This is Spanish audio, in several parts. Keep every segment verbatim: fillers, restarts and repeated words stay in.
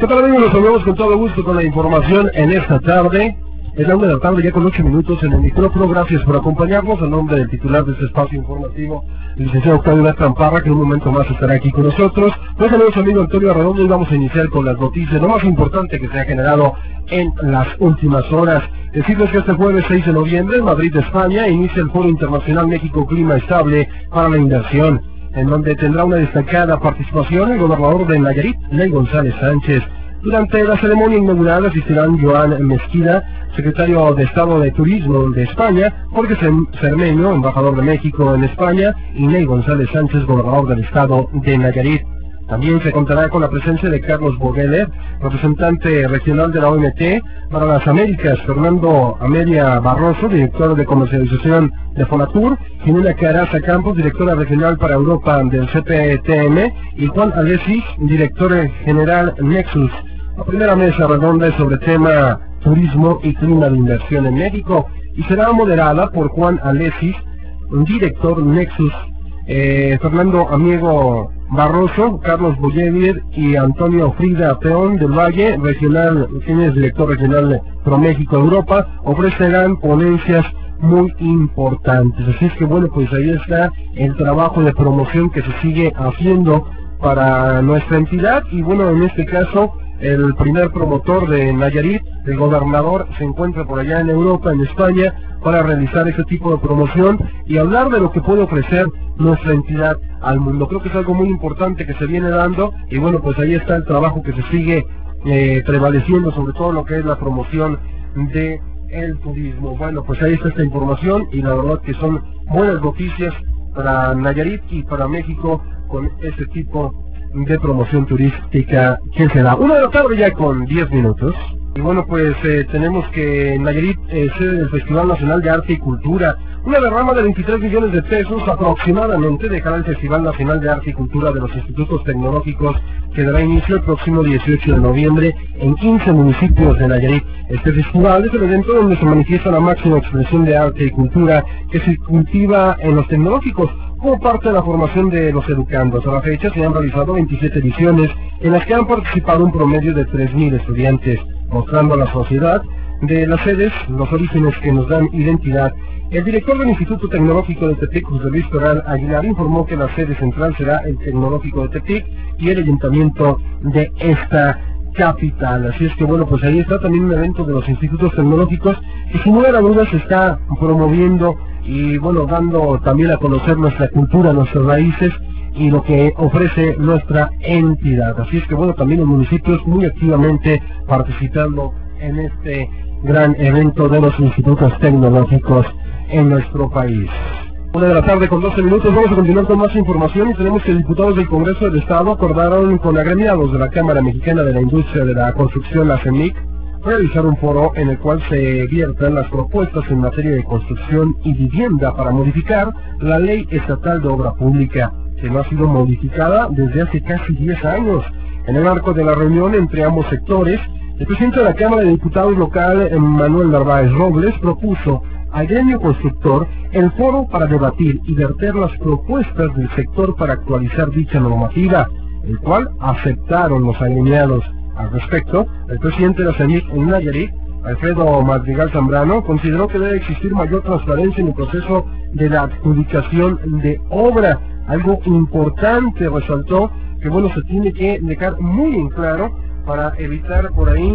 ¿Qué tal, amigos? Nos saludamos con todo gusto con la información en esta tarde. Es la una de la tarde, ya con ocho minutos en el micrófono. Gracias por acompañarnos. A nombre del titular de este espacio informativo, el licenciado Octavio Bertrán Parra, que en un momento más estará aquí con nosotros. Pues saludos, amigo Antonio Arredondo, y vamos a iniciar con las noticias, lo más importante que se ha generado en las últimas horas. Decirles que este jueves seis de noviembre, en Madrid, España, inicia el Foro Internacional México Clima Estable para la Inversión, en donde tendrá una destacada participación el gobernador de Nayarit, Ney González Sánchez. Durante la ceremonia inaugural asistirán Joan Mesquida, secretario de Estado de Turismo de España, Jorge Cermeño, embajador de México en España, y Ney González Sánchez, gobernador del Estado de Nayarit. También se contará con la presencia de Carlos Bogueler, representante regional de la O M T para las Américas, Fernando Amelia Barroso, director de comercialización de Fonatur, Jimena Caraza Campos, directora regional para Europa del C P T M, y Juan Alessis, director general Nexus. La primera mesa redonda es sobre tema turismo y clima de inversión en México, y será moderada por Juan Alessis, director Nexus, eh, Fernando Amiego Barroso, Carlos Bogueler y Antonio Frida Peón del Valle, regional, quien es director regional Pro México Europa, ofrecerán ponencias muy importantes. Así es que bueno, pues ahí está el trabajo de promoción que se sigue haciendo para nuestra entidad, y bueno, en este caso el primer promotor de Nayarit, el gobernador, se encuentra por allá en Europa, en España, para realizar ese tipo de promoción y hablar de lo que puede ofrecer nuestra entidad al mundo. Creo que es algo muy importante que se viene dando, y bueno, pues ahí está el trabajo que se sigue eh, prevaleciendo, sobre todo lo que es la promoción de el turismo. Bueno, pues ahí está esta información, y la verdad que son buenas noticias para Nayarit y para México con este tipo de promoción turística que se da. Una de la tarde ya con diez minutos. Y bueno, pues eh, tenemos que Nayarit eh, sede del Festival Nacional de Arte y Cultura. Una derrama de veintitrés millones de pesos aproximadamente dejará el Festival Nacional de Arte y Cultura de los Institutos Tecnológicos, que dará inicio el próximo dieciocho de noviembre en quince municipios de Nayarit. Este festival es el evento donde se manifiesta la máxima expresión de arte y cultura que se cultiva en los tecnológicos, como parte de la formación de los educandos. A la fecha se han realizado veintisiete ediciones en las que han participado un promedio de tres mil estudiantes, mostrando a la sociedad de las sedes los orígenes que nos dan identidad. El director del Instituto Tecnológico de Tepic, José Luis Toral Aguilar, informó que la sede central será el Tecnológico de Tepic y el ayuntamiento de esta capital. Así es que bueno, pues ahí está también un evento de los institutos tecnológicos que sin lugar a dudas se está promoviendo y bueno, dando también a conocer nuestra cultura, nuestras raíces y lo que ofrece nuestra entidad. Así es que bueno, también los municipios muy activamente participando en este gran evento de los institutos tecnológicos en nuestro país. Una de la tarde con doce minutos, vamos a continuar con más información, y tenemos que diputados del Congreso del Estado acordaron con agremiados de la Cámara Mexicana de la Industria de la Construcción, la CEMIC, realizar un foro en el cual se viertan las propuestas en materia de construcción y vivienda para modificar la Ley Estatal de Obra Pública, que no ha sido modificada desde hace casi diez años. En el marco de la reunión entre ambos sectores, el presidente de la Cámara de Diputados local, Manuel Narváez Robles, propuso al gremio constructor el foro para debatir y verter las propuestas del sector para actualizar dicha normativa, el cual aceptaron los agremiados. Al respecto, el presidente de la CEMIC en Nayarit, Alfredo Madrigal Zambrano, consideró que debe existir mayor transparencia en el proceso de la adjudicación de obra. Algo importante, resaltó, que bueno, se tiene que dejar muy en claro para evitar por ahí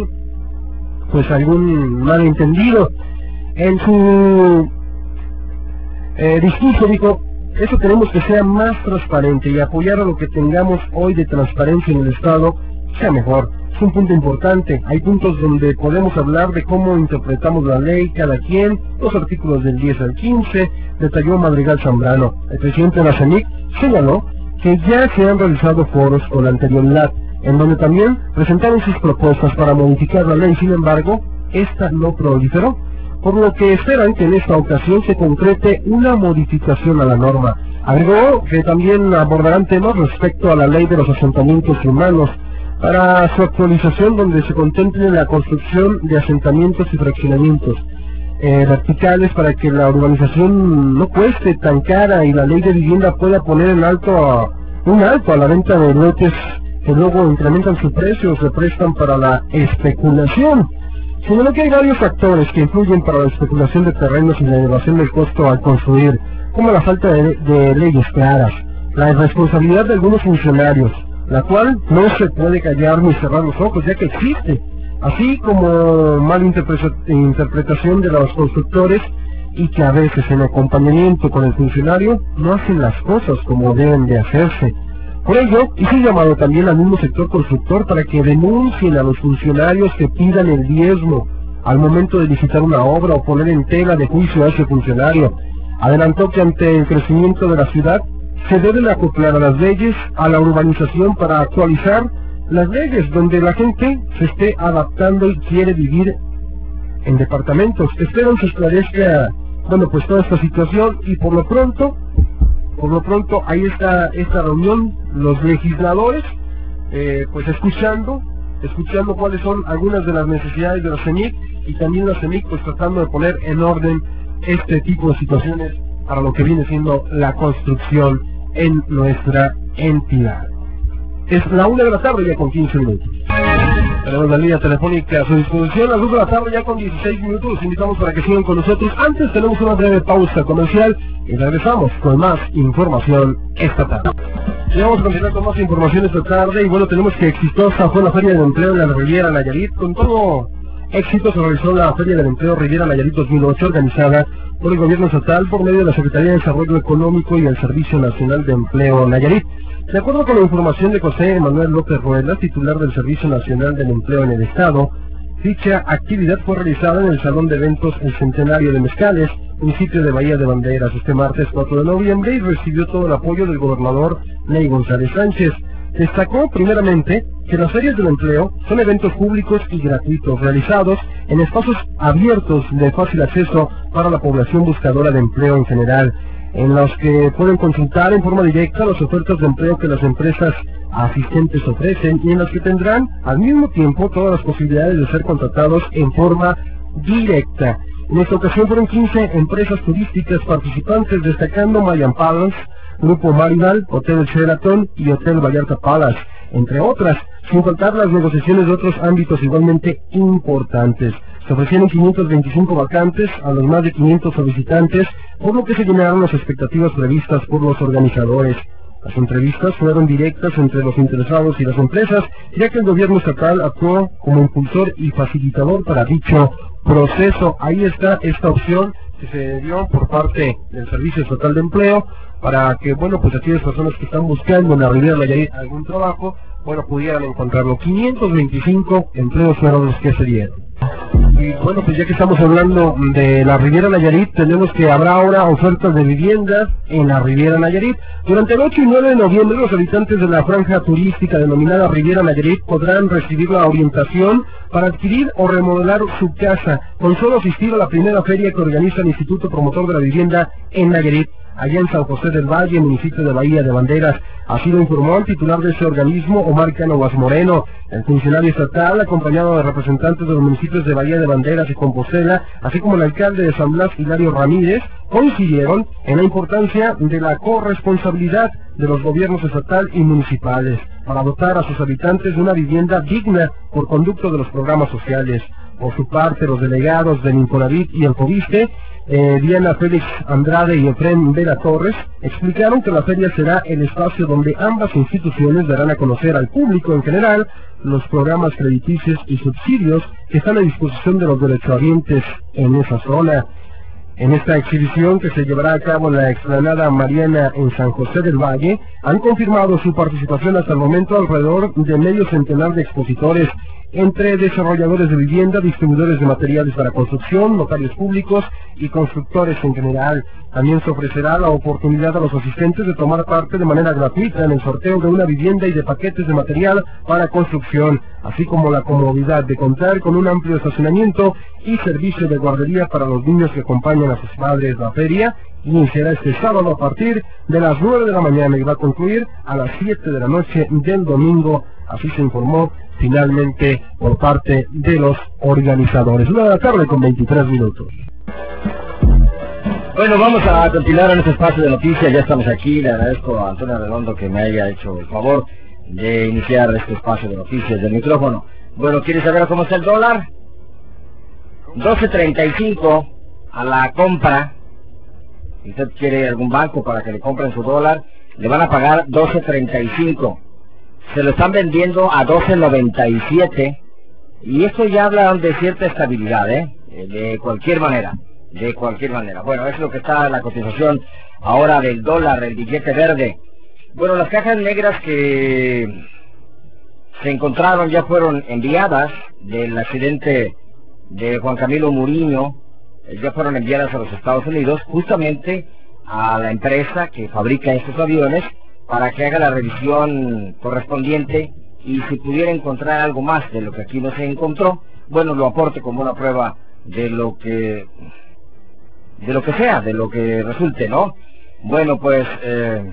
pues algún malentendido. En su eh, discurso dijo, eso queremos que sea más transparente y apoyar a lo que tengamos hoy de transparencia en el Estado sea mejor. Es un punto importante. Hay puntos donde podemos hablar de cómo interpretamos la ley, cada quien, los artículos del diez al quince, detalló Madrigal Zambrano. El presidente de la CEMIC señaló que ya se han realizado foros con anterioridad, en donde también presentaron sus propuestas para modificar la ley. Sin embargo, esta no proliferó, por lo que esperan que en esta ocasión se concrete una modificación a la norma. Agregó que también abordarán temas respecto a la ley de los asentamientos humanos, para su actualización, donde se contemple la construcción de asentamientos y fraccionamientos eh, verticales para que la urbanización no cueste tan cara y la ley de vivienda pueda poner en alto a, un alto a la venta de lotes que luego incrementan su precio o se prestan para la especulación. Sino que hay varios factores que influyen para la especulación de terrenos y la elevación del costo al construir, como la falta de, de leyes claras, la irresponsabilidad de algunos funcionarios, la cual no se puede callar ni cerrar los ojos, ya que existe, así como mala interpretación de los constructores y que a veces en acompañamiento con el funcionario no hacen las cosas como deben de hacerse. Por ello, hice un llamado también al mismo sector constructor para que denuncien a los funcionarios que pidan el diezmo al momento de licitar una obra o poner en tela de juicio a ese funcionario. Adelantó que ante el crecimiento de la ciudad se deben acoplar a las leyes, a la urbanización para actualizar las leyes donde la gente se esté adaptando y quiere vivir en departamentos. Espero se esclarezca, bueno, pues toda esta situación y por lo pronto, por lo pronto ahí está esta reunión, los legisladores, eh, pues escuchando, escuchando cuáles son algunas de las necesidades de la CEMIC y también la CEMIC pues tratando de poner en orden este tipo de situaciones para lo que viene siendo la construcción en nuestra entidad. Es la una de la tarde ya con quince minutos. Tenemos la línea telefónica a su disposición, a las dos de la tarde ya con dieciséis minutos. Los invitamos para que sigan con nosotros. Antes tenemos una breve pausa comercial y regresamos con más información esta tarde. Y vamos a continuar con más información esta tarde. Y bueno, tenemos que exitosa fue la Feria del Empleo en la Riviera Nayarit. Con todo éxito se realizó la Feria del Empleo Riviera Nayarit dos mil ocho, organizada por el Gobierno Estatal por medio de la Secretaría de Desarrollo Económico y el Servicio Nacional de Empleo Nayarit. De acuerdo con la información de José Manuel López Rueda, titular del Servicio Nacional del Empleo en el Estado, dicha actividad fue realizada en el Salón de Eventos El Centenario de Mezcales, municipio de Bahía de Banderas, este martes cuatro de noviembre, y recibió todo el apoyo del gobernador Ney González Sánchez. Destacó primeramente que las ferias del empleo son eventos públicos y gratuitos realizados en espacios abiertos de fácil acceso para la población buscadora de empleo en general, en los que pueden consultar en forma directa las ofertas de empleo que las empresas asistentes ofrecen y en las que tendrán al mismo tiempo todas las posibilidades de ser contratados en forma directa. En esta ocasión fueron quince empresas turísticas participantes, destacando Mayan Palace, Grupo Marival, Hotel Sheraton y Hotel Vallarta Palace, entre otras, sin faltar las negociaciones de otros ámbitos igualmente importantes. Se ofrecieron quinientas veinticinco vacantes a los más de quinientos solicitantes, por lo que se llenaron las expectativas previstas por los organizadores. Las entrevistas fueron directas entre los interesados y las empresas, ya que el gobierno estatal actuó como impulsor y facilitador para dicho proceso. Ahí está esta opción que se dio por parte del Servicio Estatal de Empleo para que, bueno, pues aquellas personas que están buscando en la Riviera Nayarit algún trabajo, bueno, pudieran encontrarlo. quinientos veinticinco empleos fueron los que se dieron. Y bueno, pues ya que estamos hablando de la Riviera Nayarit, tenemos que habrá ahora ofertas de viviendas en la Riviera Nayarit. Durante el ocho y nueve de noviembre, los habitantes de la franja turística denominada Riviera Nayarit podrán recibir la orientación para adquirir o remodelar su casa, con solo asistir a la primera feria que organiza el Instituto Promotor de la Vivienda en Nayarit, allá en San José del Valle, municipio de Bahía de Banderas. Así lo informó el titular de ese organismo, Omar Cánovas Moreno. El funcionario estatal, acompañado de representantes de los municipios de Bahía de Banderas y Compostela, así como el alcalde de San Blas, Hilario Ramírez, coincidieron en la importancia de la corresponsabilidad de los gobiernos estatal y municipales para dotar a sus habitantes de una vivienda digna por conducto de los programas sociales. Por su parte, los delegados del Infonavit y el Fobiste, eh, Diana Félix Andrade y Efrén Vera Torres, explicaron que la feria será el espacio donde ambas instituciones darán a conocer al público en general los programas crediticios y subsidios que están a disposición de los derechohabientes en esa zona. En esta exhibición, que se llevará a cabo en la explanada Mariana en San José del Valle, han confirmado su participación hasta el momento alrededor de medio centenar de expositores, entre desarrolladores de vivienda, distribuidores de materiales para construcción, notarios públicos y constructores en general. También se ofrecerá la oportunidad a los asistentes de tomar parte de manera gratuita en el sorteo de una vivienda y de paquetes de material para construcción, así como la comodidad de contar con un amplio estacionamiento y servicio de guardería para los niños que acompañan a sus padres. La feria iniciará este sábado a partir de las nueve de la mañana y va a concluir a las siete de la noche del domingo, así se informó finalmente por parte de los organizadores. Una de la tarde con veintitrés minutos. Bueno, vamos a continuar en este espacio de noticias. Ya estamos aquí. Le agradezco a Antonio Redondo que me haya hecho el favor de iniciar este espacio de noticias del micrófono. Bueno, ¿quiere saber cómo está el dólar? doce treinta y cinco a la compra. Si usted quiere algún banco para que le compren su dólar, le van a pagar doce treinta y cinco. Se lo están vendiendo a doce noventa y siete. Y esto ya habla de cierta estabilidad, ¿eh? De cualquier manera, de cualquier manera. Bueno, es lo que está en la cotización ahora del dólar, el billete verde. Bueno, las cajas negras que se encontraron ya fueron enviadas del accidente de Juan Camilo Muriño, ya fueron enviadas a los Estados Unidos, justamente a la empresa que fabrica estos aviones, para que haga la revisión correspondiente y si pudiera encontrar algo más de lo que aquí no se encontró, bueno, lo aporte como una prueba de lo que de lo que sea, de lo que resulte, ¿no? Bueno, pues eh,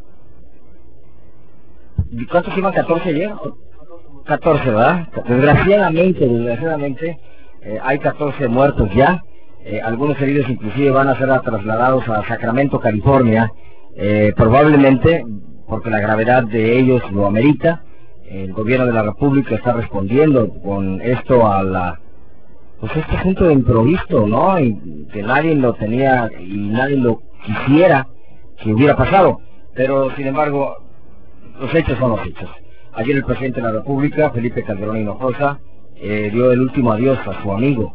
¿cuántos iban? ¿catorce ayer? catorce, ¿verdad? Desgraciadamente, desgraciadamente eh, hay catorce muertos ya. Eh, algunos heridos inclusive van a ser trasladados a Sacramento, California, eh, probablemente porque la gravedad de ellos lo amerita. El gobierno de la República está respondiendo con esto a la, pues este asunto de improviso, ¿no? Y que nadie lo tenía y nadie lo quisiera que hubiera pasado, pero sin embargo los hechos son los hechos. Ayer el presidente de la República, Felipe Calderón Hinojosa, eh, dio el último adiós a su amigo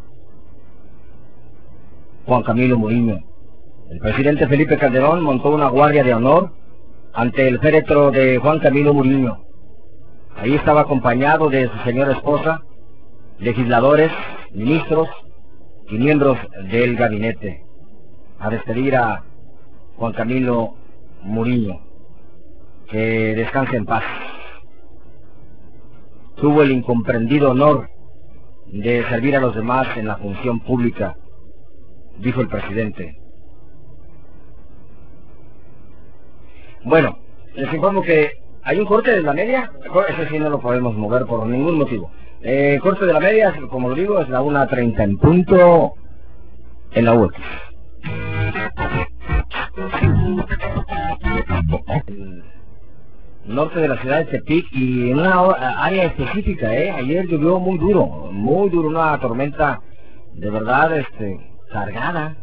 Juan Camilo Muriño. El presidente Felipe Calderón montó una guardia de honor ante el féretro de Juan Camilo Muriño. Ahí estaba acompañado de su señora esposa, legisladores, ministros y miembros del gabinete, a despedir a Juan Camilo Muriño. Que descanse en paz. Tuvo el incomprendido honor de servir a los demás en la función pública, dijo el presidente. Bueno, les informo que hay un corte de la media. Ese sí no lo podemos mover por ningún motivo. Eh, corte de la media, como lo digo, es la una treinta en punto en la U X. El norte de la ciudad de Tepic y en una área específica, ¿eh? Ayer llovió muy duro, muy duro, una tormenta de verdad, este, cargada.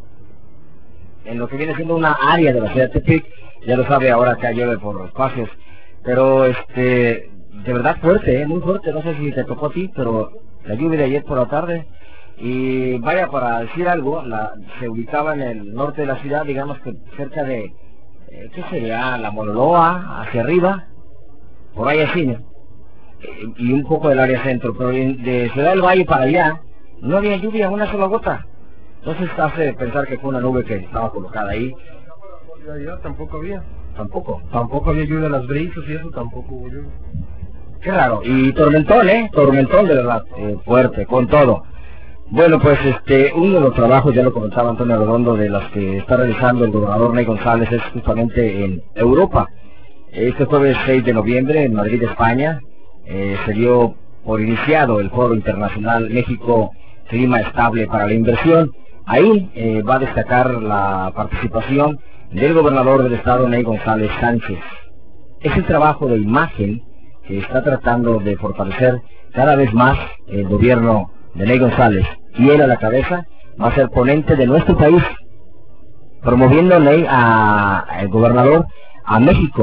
En lo que viene siendo una área de la ciudad de Tepic, ya lo sabe ahora que llueve por los espacios, pero este, de verdad fuerte, ¿eh? Muy fuerte, no sé si te tocó a ti, pero la lluvia de ayer por la tarde, y vaya, para decir algo, la, se ubicaba en el norte de la ciudad, digamos que cerca de, eh, ¿qué sería? La Monoloa, hacia arriba, por ahí así, ¿no? Eh, y un poco del área centro, pero de Ciudad del Valle para allá, no había lluvia, una sola gota. Entonces hace pensar que fue una nube que estaba colocada ahí. Allá tampoco había. Tampoco. Tampoco había lluvia, las brisas y eso tampoco hubo lluvia. Qué raro. Y tormentón, ¿eh? Tormentón de verdad, eh, fuerte, con todo. Bueno, pues este, uno de los trabajos, ya lo comentaba Antonio Redondo, de los que está realizando el gobernador Ney González es justamente en Europa. Este jueves seis de noviembre en Madrid, España, eh, se dio por iniciado el Foro Internacional México Clima Estable para la Inversión. Ahí eh, va a destacar la participación del gobernador del estado, Ney González Sánchez. Es el trabajo de imagen que está tratando de fortalecer cada vez más el gobierno de Ney González, y él a la cabeza va a ser ponente de nuestro país, promoviendo Ney a, a el gobernador a México,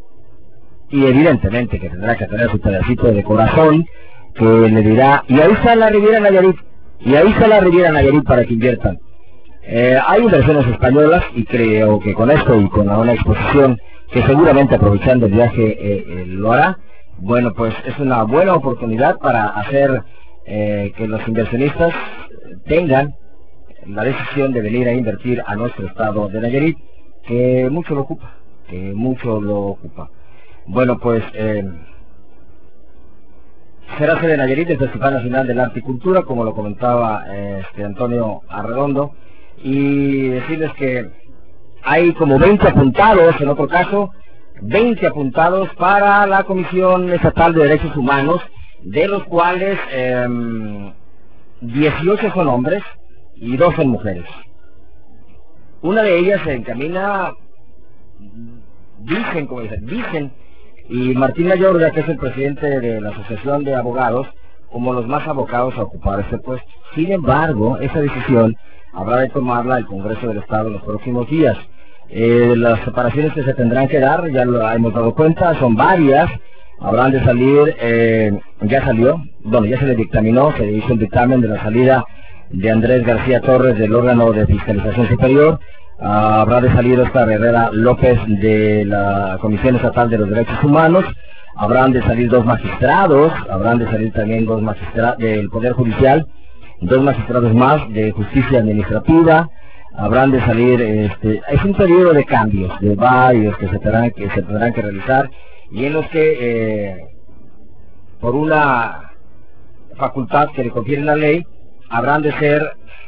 y evidentemente que tendrá que tener su pedacito de corazón que le dirá, y ahí está la Riviera Nayarit, y ahí está la Riviera Nayarit para que inviertan. Eh, hay inversiones españolas y creo que con esto y con una exposición que seguramente aprovechando el viaje eh, eh, lo hará. Bueno, pues es una buena oportunidad para hacer eh, que los inversionistas tengan la decisión de venir a invertir a nuestro estado de Nayarit, que mucho lo ocupa, que mucho lo ocupa. Bueno, pues eh, será sede de Nayarit el Festival Nacional del Arte y Cultura, como lo comentaba eh, este Antonio Arredondo, y decirles que hay como veinte apuntados, en otro caso, veinte apuntados para la Comisión Estatal de Derechos Humanos, de los cuales eh, dieciocho son hombres y dos son mujeres. Una de ellas se encamina, dicen, como dicen, dicen y Martín Mayorga, que es el presidente de la Asociación de Abogados, como los más abocados a ocupar este puesto. Sin embargo, esa decisión habrá de tomarla el Congreso del Estado en los próximos días. Eh, las separaciones que se tendrán que dar, ya lo hemos dado cuenta, son varias. Habrán de salir, eh, ya salió, bueno, ya se le dictaminó, se le hizo un dictamen de la salida de Andrés García Torres del órgano de fiscalización superior. Uh, habrá de salir Oscar Herrera López de la Comisión Estatal de los Derechos Humanos. Habrán de salir dos magistrados, habrán de salir también dos magistrados del Poder Judicial, dos magistrados más de Justicia Administrativa. Habrán de salir, este, es un periodo de cambios, de varios que se tendrán que, se tendrán que realizar, y en los que, eh, por una facultad que le confiere la ley, habrán de ser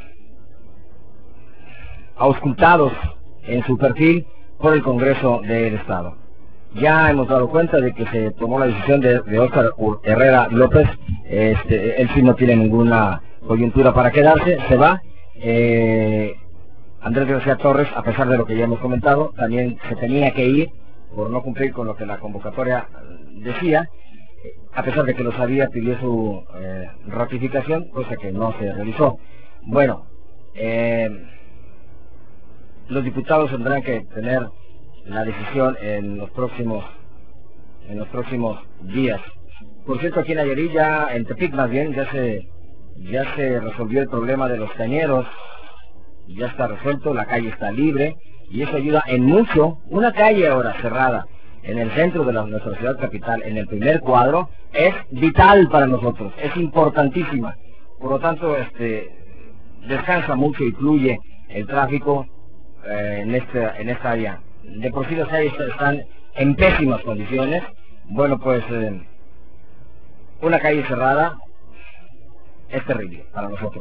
auscultados en su perfil por el Congreso del Estado. Ya hemos dado cuenta de que se tomó la decisión de, de Oscar Herrera López. Este, él sí no tiene ninguna coyuntura para quedarse, se va. Eh, Andrés García Torres, a pesar de lo que ya hemos comentado, también se tenía que ir por no cumplir con lo que la convocatoria decía. A pesar de que lo sabía, pidió su eh, ratificación, cosa que no se realizó. Bueno, eh, los diputados tendrán que tener la decisión en los próximos en los próximos días. Por cierto, aquí en Nayarit, ya en Tepic más bien, ya se ya se resolvió el problema de los cañeros, ya está resuelto, la calle está libre, y eso ayuda en mucho. Una calle ahora cerrada en el centro de la, nuestra ciudad capital, en el primer cuadro, es vital para nosotros, es importantísima. Por lo tanto, este descansa mucho y fluye el tráfico eh, en esta en esta área. De por sí las calles están en pésimas condiciones. Bueno, pues eh, una calle cerrada es terrible para nosotros.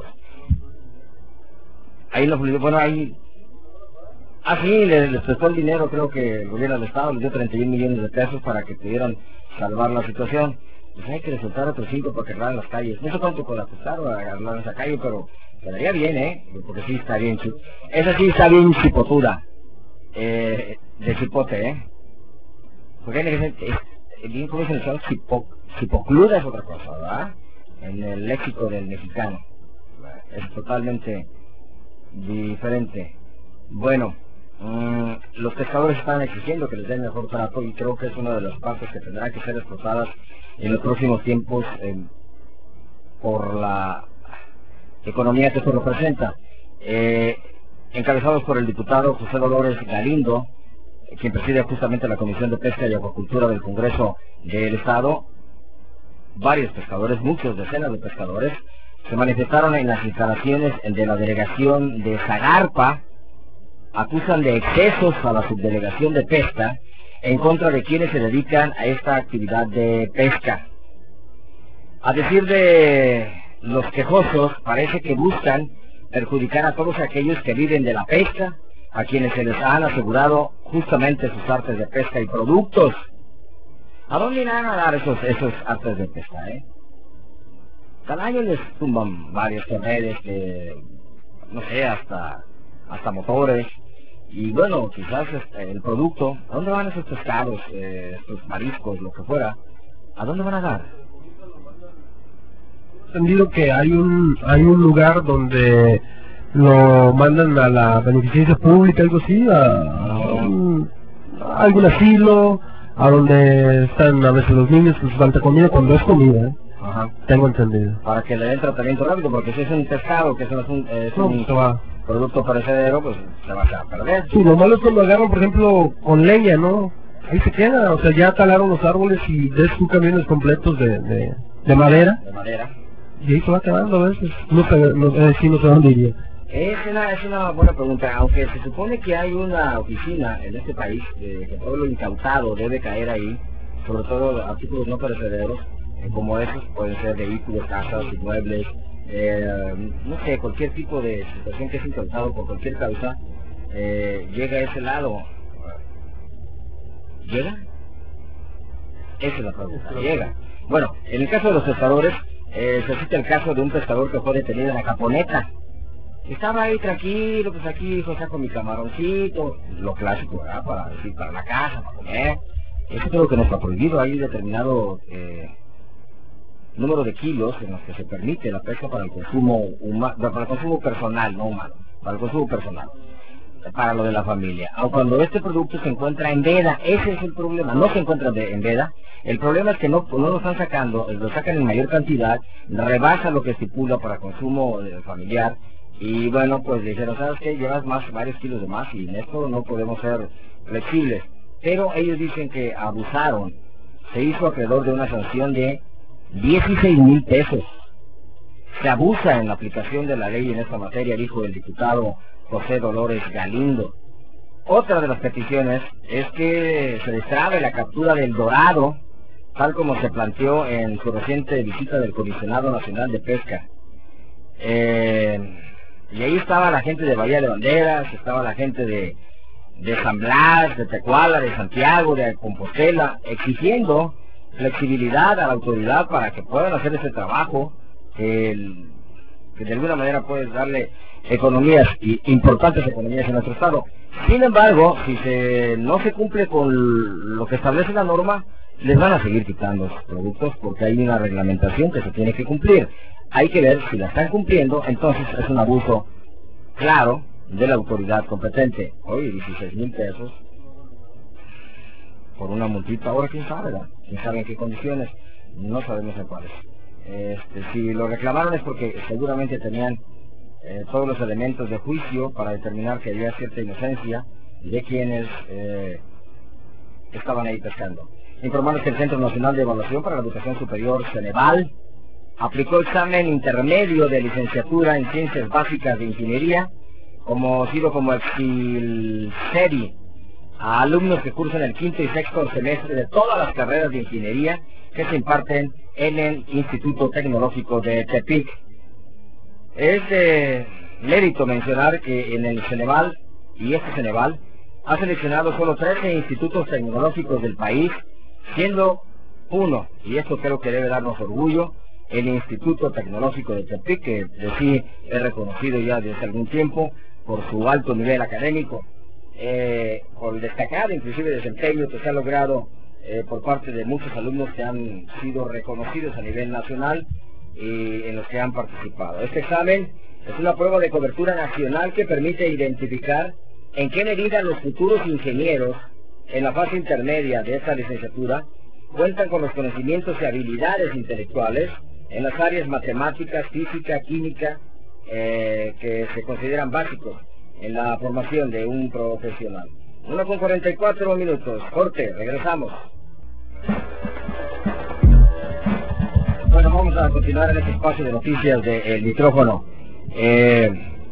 Ahí nos, bueno, ahí, ah sí, les, les prestó el dinero, creo que el gobierno del Estado les dio treinta y un millones de pesos para que pudieran salvar la situación. Pues hay que le soltar otros cinco para que arreglaran las calles. No sé cuánto pueda costar arreglar esa calle, pero quedaría bien, ¿eh? Porque sí está bien, esa sí está bien chipotura. Eh, de chipote, ¿eh? Porque hay gente, es, bien como dicen, son chipo, chipocluda es otra cosa, ¿verdad? En el léxico del mexicano. Es totalmente diferente. Bueno, mmm, los pescadores están exigiendo que les den mejor trato, y creo que es una de las partes que tendrán que ser explotadas en los próximos tiempos eh, por la economía que esto representa. Eh, encabezados por el diputado José Dolores Galindo, quien preside justamente la Comisión de Pesca y Acuacultura del Congreso del Estado, varios pescadores, muchos decenas de pescadores, se manifestaron en las instalaciones de la delegación de Zagarpa, acusan de excesos a la subdelegación de pesca en contra de quienes se dedican a esta actividad de pesca. A decir de los quejosos, parece que buscan perjudicar a todos aquellos que viven de la pesca, a quienes se les han asegurado justamente sus artes de pesca y productos. ¿A dónde irán a dar esos, esos artes de pesca, eh? Cada año les tumban varios redes, eh, no sé, hasta, hasta motores. Y bueno, quizás este, el producto, ¿a dónde van esos pescados, eh, estos mariscos, lo que fuera? ¿A dónde van a dar? Entendido que hay un hay un lugar donde lo mandan a la beneficencia pública, algo así, a, a, un, a algún asilo, a donde están a veces los niños con su falta comida, cuando es comida, ¿eh? Ajá. Tengo entendido. Para que le den tratamiento rápido, porque si es un pescado, que es un, es no, un se va. producto perecedero, pues se va a perder. Sí, lo malo es cuando agarran, por ejemplo, con leña, ¿no? Ahí se queda, o sea, ya talaron los árboles y ves sus camiones completos de, de, de madera. De madera. Y ahí se va quedando a veces. No sé, no, eh, sí, no sé dónde iría. Es una, es una buena pregunta, aunque se supone que hay una oficina en este país, eh, que todo lo incautado debe caer ahí, sobre todo artículos no perecederos, eh, como esos pueden ser vehículos, casas, inmuebles, eh, no sé, cualquier tipo de situación que es incautado por cualquier causa, eh, llega a ese lado. ¿Llega? Esa es la pregunta, llega. Bueno, en el caso de los pescadores, eh, se cita el caso de un pescador que fue detenido en la Caponeta. Estaba ahí tranquilo, pues aquí dijo, saco mi camaroncito, lo clásico, ¿verdad? Para decir, para la casa, para comer. Eso creo que no está prohibido. Hay determinado eh, número de kilos en los que se permite la pesca para el consumo humano, para el consumo personal, no humano, para el consumo personal, para lo de la familia. Aun cuando este producto se encuentra en veda, ese es el problema. No se encuentra en veda. El problema es que no, no lo están sacando, lo sacan en mayor cantidad, rebasa lo que estipula para consumo eh, familiar. Y bueno, pues le dijeron, ¿sabes qué? Llevas más, varios kilos de más y en esto no podemos ser flexibles. Pero ellos dicen que abusaron. Se hizo acreedor de una sanción de dieciséis mil pesos. Se abusa en la aplicación de la ley en esta materia, dijo el diputado José Dolores Galindo. Otra de las peticiones es que se destrabe la captura del dorado, tal como se planteó en su reciente visita del Comisionado Nacional de Pesca. Eh... Y ahí estaba la gente de Bahía de Banderas, estaba la gente de, de San Blas, de Tecuala, de Santiago, de Compostela, exigiendo flexibilidad a la autoridad para que puedan hacer ese trabajo, que, el, que de alguna manera puede darle economías, y importantes economías en nuestro estado. Sin embargo, si se, no se cumple con lo que establece la norma, les van a seguir quitando sus productos porque hay una reglamentación que se tiene que cumplir. Hay que ver si la están cumpliendo, entonces es un abuso claro de la autoridad competente. Oye, dieciséis mil pesos por una multita, ahora quién sabe, ¿verdad? Quién sabe en qué condiciones, no sabemos en cuáles. Este, si lo reclamaron es porque seguramente tenían eh, todos los elementos de juicio para determinar que había cierta inocencia de quienes eh, estaban ahí pescando. Informarles que el Centro Nacional de Evaluación para la Educación Superior, Ceneval, aplicó examen intermedio de licenciatura en Ciencias Básicas de Ingeniería, conocido como EXILSERI, a alumnos que cursan el quinto y sexto semestre de todas las carreras de ingeniería que se imparten en el Instituto Tecnológico de Tepic. Es de mérito mencionar que en el Ceneval, y este Ceneval, ha seleccionado solo trece institutos tecnológicos del país, siendo uno, y esto creo que debe darnos orgullo, el Instituto Tecnológico de Tepic, que de sí es reconocido ya desde algún tiempo por su alto nivel académico, eh, por el destacado inclusive desempeño que se ha logrado eh, por parte de muchos alumnos que han sido reconocidos a nivel nacional y en los que han participado. Este examen es una prueba de cobertura nacional que permite identificar en qué medida los futuros ingenieros en la fase intermedia de esta licenciatura cuentan con los conocimientos y habilidades intelectuales en las áreas matemáticas, física, química, eh, que se consideran básicos en la formación de un profesional. Una con cuarenta y cuatro minutos. Corte, regresamos. Bueno, vamos a continuar en este espacio de noticias del micrófono. Eh,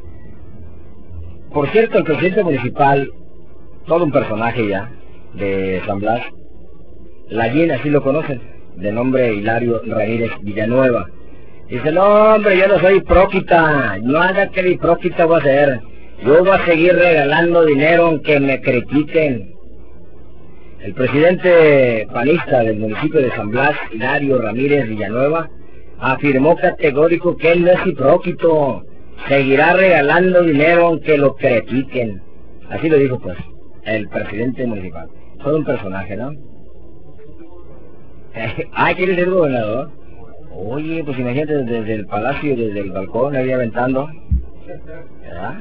por cierto, el presidente municipal, todo un personaje ya, de San Blas, Lallín, así lo conocen, de nombre Hilario Ramírez Villanueva. Dice, no hombre, yo no soy próquita, no haga que ni próquita voy a ser. Yo voy a seguir regalando dinero aunque me critiquen. El presidente panista del municipio de San Blas, Hilario Ramírez Villanueva, afirmó categórico que él no es hipróquito, seguirá regalando dinero aunque lo critiquen. Así lo dijo pues el presidente municipal. Todo un personaje, ¿no? Ah, ¿quiere ser gobernador? Oye, pues imagínate desde el palacio, desde el balcón, ahí aventando. ¿Verdad?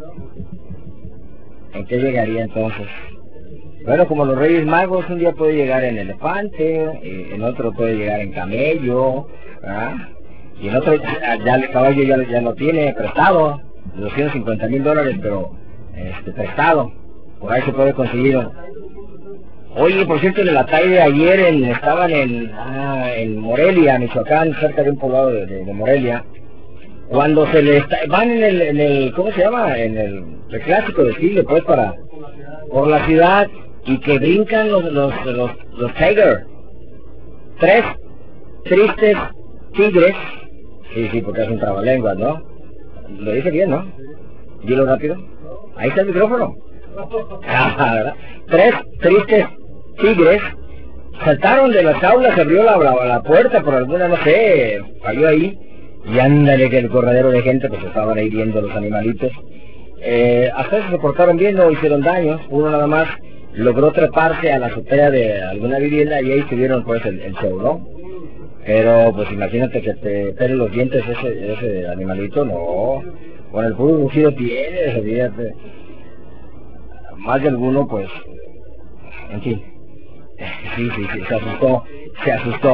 ¿En qué llegaría entonces? Bueno, como los Reyes Magos, un día puede llegar en elefante, en otro puede llegar en camello, ¿verdad? Y en otro, ya el caballo ya, ya lo tiene prestado, de doscientos cincuenta mil dólares, pero este, prestado. Por ahí se puede conseguir. Oye, por cierto, en la tarde de ayer en, estaban en, ah, en Morelia, Michoacán, cerca de un poblado de, de, de Morelia, cuando se les van en el, en el, ¿cómo se llama? En el, el clásico desfile, pues, para, por la ciudad, y que brincan los, los, los, los Tiger. Tres tristes tigres, sí, sí, porque es un trabalenguas, ¿no? Lo dije bien, ¿no? Dilo rápido. Ahí está el micrófono. Ah, ¿verdad? Tres tristes tigres saltaron de las jaulas, se abrió la, la, la puerta por alguna, no sé, falló ahí, y ándale que el corredero de gente, pues estaban ahí viendo los animalitos. Eh, hasta eso se portaron bien, no hicieron daño, uno nada más logró treparse a la azotea de alguna vivienda y ahí tuvieron pues el, el show, ¿no? Pero pues imagínate que te pele los dientes ese, ese animalito, no. Con el puro rugido tiene, fíjate. Más de alguno pues, en fin. Sí, sí, sí, se asustó, se asustó.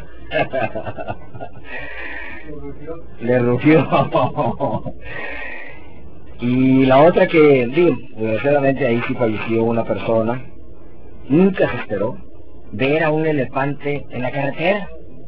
Le rugió. Y la otra que, digo, desgraciadamente ahí sí falleció una persona. Nunca se esperó ver a un elefante en la carretera.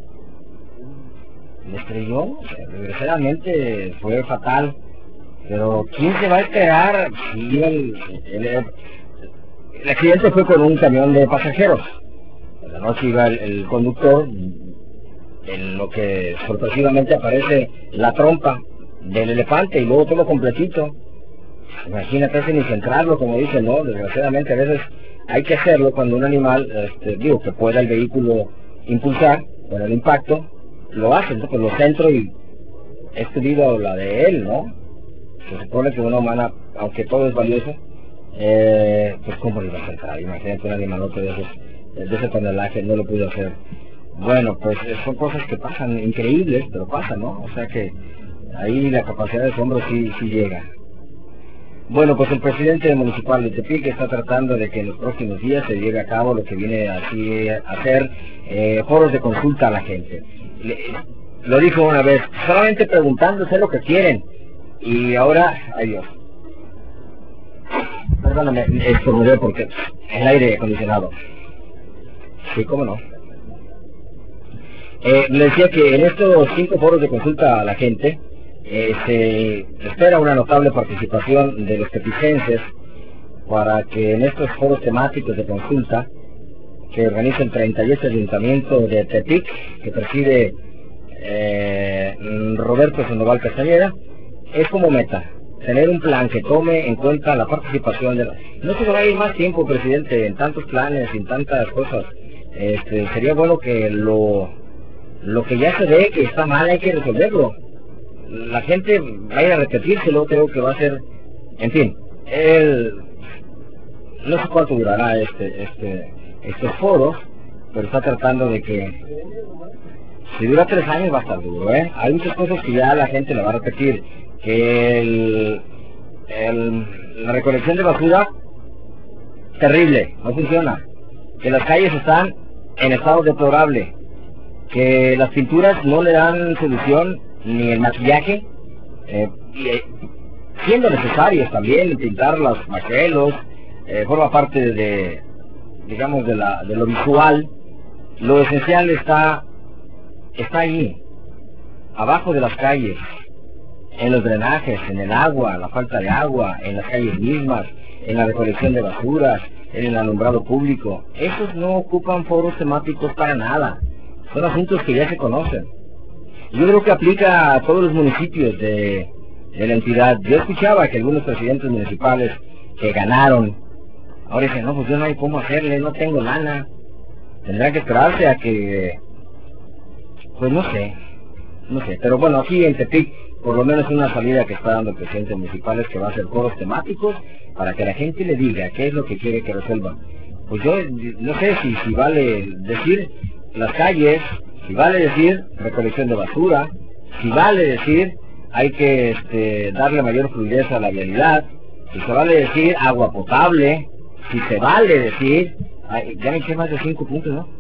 Le estrelló, desgraciadamente fue fatal. Pero ¿quién se va a esperar? Sí, el, el, el accidente fue con un camión de pasajeros. En la noche iba el, el conductor, en lo que sorpresivamente aparece la trompa del elefante y luego todo completito. Imagínate, ese ni centrarlo, como dicen, ¿no? Desgraciadamente a veces hay que hacerlo cuando un animal, este, digo, que pueda el vehículo impulsar con el impacto, lo hace, ¿no? Pues lo centro y es tu vida o la de él, ¿no? Se supone que una humana, aunque todo es valioso, eh, pues cómo lo iba a centrar. Imagínate un animalote de esos, de ese tonelaje, no lo pudo hacer. Bueno, pues son cosas que pasan, increíbles, pero pasan, ¿no? O sea que ahí la capacidad de asombro sí, sí llega. Bueno, pues el presidente municipal de Tepic está tratando de que en los próximos días se lleve a cabo lo que viene así a hacer eh, foros de consulta a la gente. Le, lo dijo una vez, solamente preguntándose lo que quieren. Y ahora, ay Dios. Perdóname, estornudé porque el aire acondicionado. Sí, cómo no. Eh, le decía que en estos cinco foros de consulta a la gente, Eh, se espera una notable participación de los tepicenses para que en estos foros temáticos de consulta que organiza el treinta y ocho Ayuntamiento de Tepic, que preside eh, Roberto Sandoval Castañeda, es como meta tener un plan que tome en cuenta la participación de la... No se va a ir más tiempo, presidente, en tantos planes, en tantas cosas. Este, sería bueno que lo, lo que ya se ve que está mal hay que resolverlo. La gente va a ir a repetírselo, creo que va a ser, en fin, el, no sé cuánto durará este, este, estos foros, pero está tratando de que, si dura tres años va a estar duro, ¿eh? Hay muchas cosas que ya la gente le va a repetir, que el, el, la recolección de basura, terrible, no funciona, que las calles están en estado deplorable, que las pinturas no le dan solución, ni el maquillaje, eh, y, eh, siendo necesarios también pintar los maquelos, eh, forma parte de, de digamos de la de lo visual. Lo esencial está está ahí, abajo de las calles, en los drenajes, en el agua, la falta de agua, en las calles mismas, en la recolección de basuras, en el alumbrado público. Esos no ocupan foros temáticos para nada, son asuntos que ya se conocen. Yo creo que aplica a todos los municipios de, de la entidad. Yo escuchaba que algunos presidentes municipales que ganaron, ahora dicen, no, pues yo no hay cómo hacerle, no tengo lana. Tendrán que esperarse a que, pues no sé, no sé. Pero bueno, aquí en Tepic, por lo menos una salida que está dando el presidente municipal es que va a hacer foros temáticos para que la gente le diga qué es lo que quiere que resuelvan. Pues yo no sé si, si vale decir las calles, si vale decir recolección de basura, si vale decir hay que este, darle mayor fluidez a la vialidad, si se vale decir agua potable, si se vale decir, ay, ya me eché más de cinco puntos, ¿no?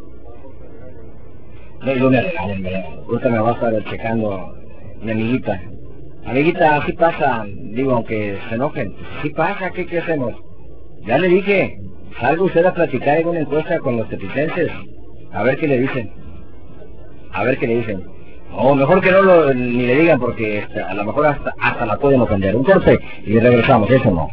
No, no me regalen, ahorita me va a estar checando mi amiguita. Amiguita, así pasa, digo, aunque se enojen, sí pasa, ¿qué, qué hacemos? Ya le dije, salga usted a platicar en una encuesta con los tepicenses, a ver qué le dicen. A ver qué le dicen. O mejor que no lo, ni le digan porque este, a lo mejor hasta, hasta la pueden ofender. Un corte y regresamos, eso no.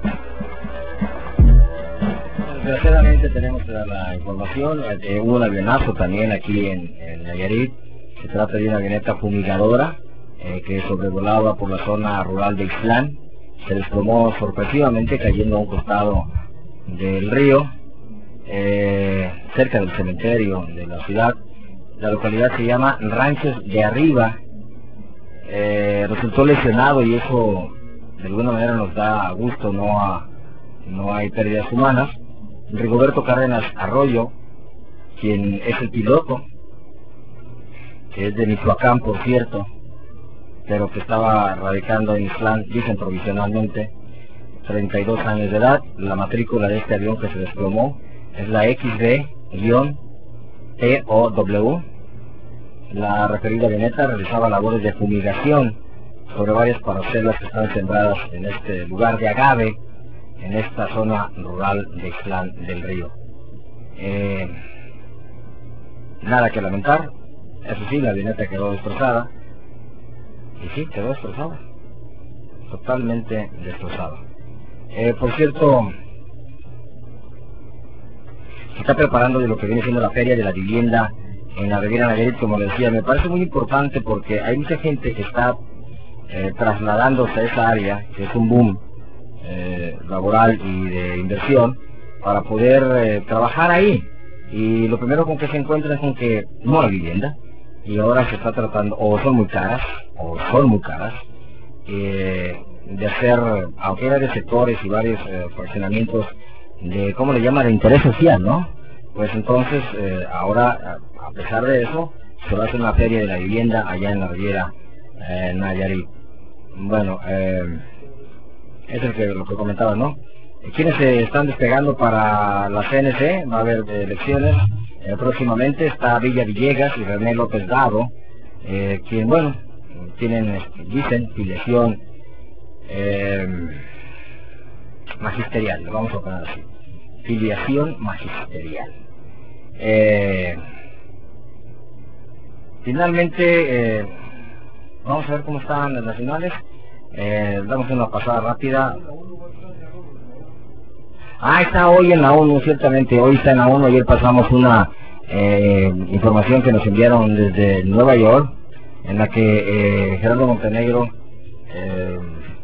Desgraciadamente tenemos la información, eh, hubo un avionazo también aquí en, en Nayarit. Se trata de una avioneta fumigadora eh, que sobrevolaba por la zona rural de Ixtlán. Se desplomó sorpresivamente cayendo a un costado del río, eh, cerca del cementerio de la ciudad. La localidad se llama Ranchos de Arriba. Eh, resultó lesionado y eso de alguna manera nos da gusto, no, a, no hay pérdidas humanas. Rigoberto Cárdenas Arroyo, quien es el piloto, que es de Michoacán, por cierto, pero que estaba radicando en Ixtlán, dicen provisionalmente, treinta y dos años de edad. La matrícula de este avión que se desplomó es la X B T O W. La referida avioneta realizaba labores de fumigación sobre varias parcelas que están sembradas en este lugar de agave, en esta zona rural de Ixtlán del Río. Eh, nada que lamentar, eso sí, la avioneta quedó destrozada, y sí, quedó destrozada, totalmente destrozada. Eh, por cierto, se está preparando de lo que viene siendo la Feria de la Vivienda en la Riviera Nayarit, como les decía. Me parece muy importante porque hay mucha gente que está eh, trasladándose a esa área, que es un boom eh, laboral y de inversión, para poder eh, trabajar ahí. Y lo primero con que se encuentran es con que no hay vivienda, y ahora se está tratando, o son muy caras, o son muy caras, eh, de hacer, aunque hay varios sectores y varios eh, fraccionamientos de, ¿cómo le llaman?, de interés social, ¿no? Pues entonces, eh, ahora, a pesar de eso, se va a hacer una feria de la vivienda allá en la Riviera eh, Nayarit. Bueno, eh, eso es lo que comentaba, ¿no? ¿Quiénes se están despegando para la C N C? Va a haber eh, elecciones eh, próximamente. Está Villa Villegas y René López Dado, eh, quien, bueno, tienen, dicen, filiación eh, magisterial, lo vamos a poner así. Filiación magisterial. Eh, finalmente, eh, vamos a ver cómo están las nacionales. Eh, damos una pasada rápida. Ah, está hoy en la ONU, ciertamente, hoy está en la ONU. Ayer pasamos una eh, información que nos enviaron desde Nueva York, en la que eh, Gerardo Montenegro eh,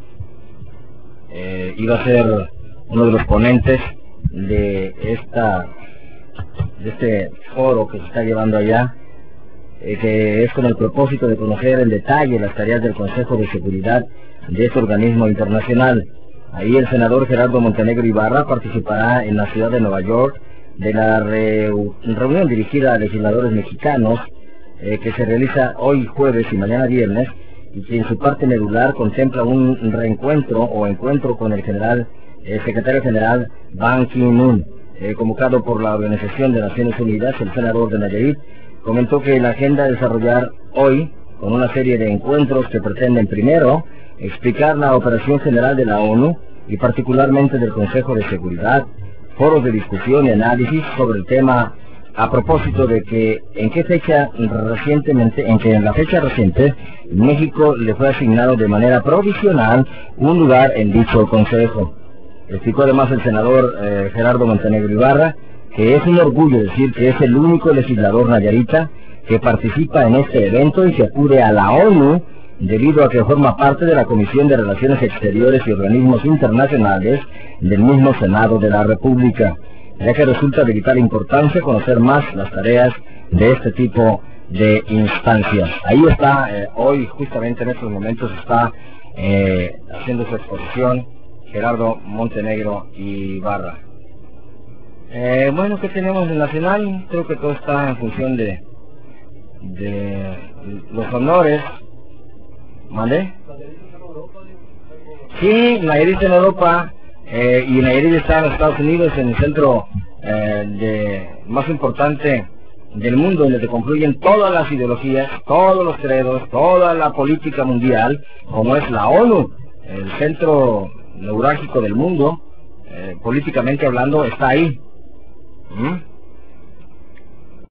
eh, iba a ser uno de los ponentes de esta de este foro que se está llevando allá, eh, que es con el propósito de conocer en detalle las tareas del Consejo de Seguridad de este organismo internacional. Ahí el senador Gerardo Montenegro Ibarra participará en la ciudad de Nueva York de la re reunión dirigida a legisladores mexicanos eh, que se realiza hoy jueves y mañana viernes, y que en su parte medular contempla un reencuentro o encuentro con el general eh, secretario general Ban Ki-moon, eh, convocado por la Organización de Naciones Unidas. El senador de Nayarit comentó que la agenda a desarrollar hoy, con una serie de encuentros que pretenden primero explicar la operación general de la ONU y particularmente del Consejo de Seguridad, foros de discusión y análisis sobre el tema, a propósito de que en qué fecha recientemente, en que en la fecha reciente México le fue asignado de manera provisional un lugar en dicho consejo. Explicó además el senador eh, Gerardo Montenegro Ibarra que es un orgullo decir que es el único legislador nayarita que participa en este evento y que acude a la ONU debido a que forma parte de la Comisión de Relaciones Exteriores y Organismos Internacionales del mismo Senado de la República, ya que resulta de vital importancia conocer más las tareas de este tipo de instancias. Ahí está, eh, hoy justamente en estos momentos está eh, haciendo su exposición Gerardo Montenegro Ibarra. Eh, bueno, ¿qué tenemos en Nacional? Creo que todo está en función de, de los honores. ¿Vale? Sí, Nayarit en Europa, eh, y Nayarit está en los Estados Unidos, en el centro eh, de, más importante del mundo, donde se confluyen todas las ideologías, todos los credos, toda la política mundial, como es la ONU, el centro neurálgico del mundo, eh, políticamente hablando, está ahí. ¿Mm?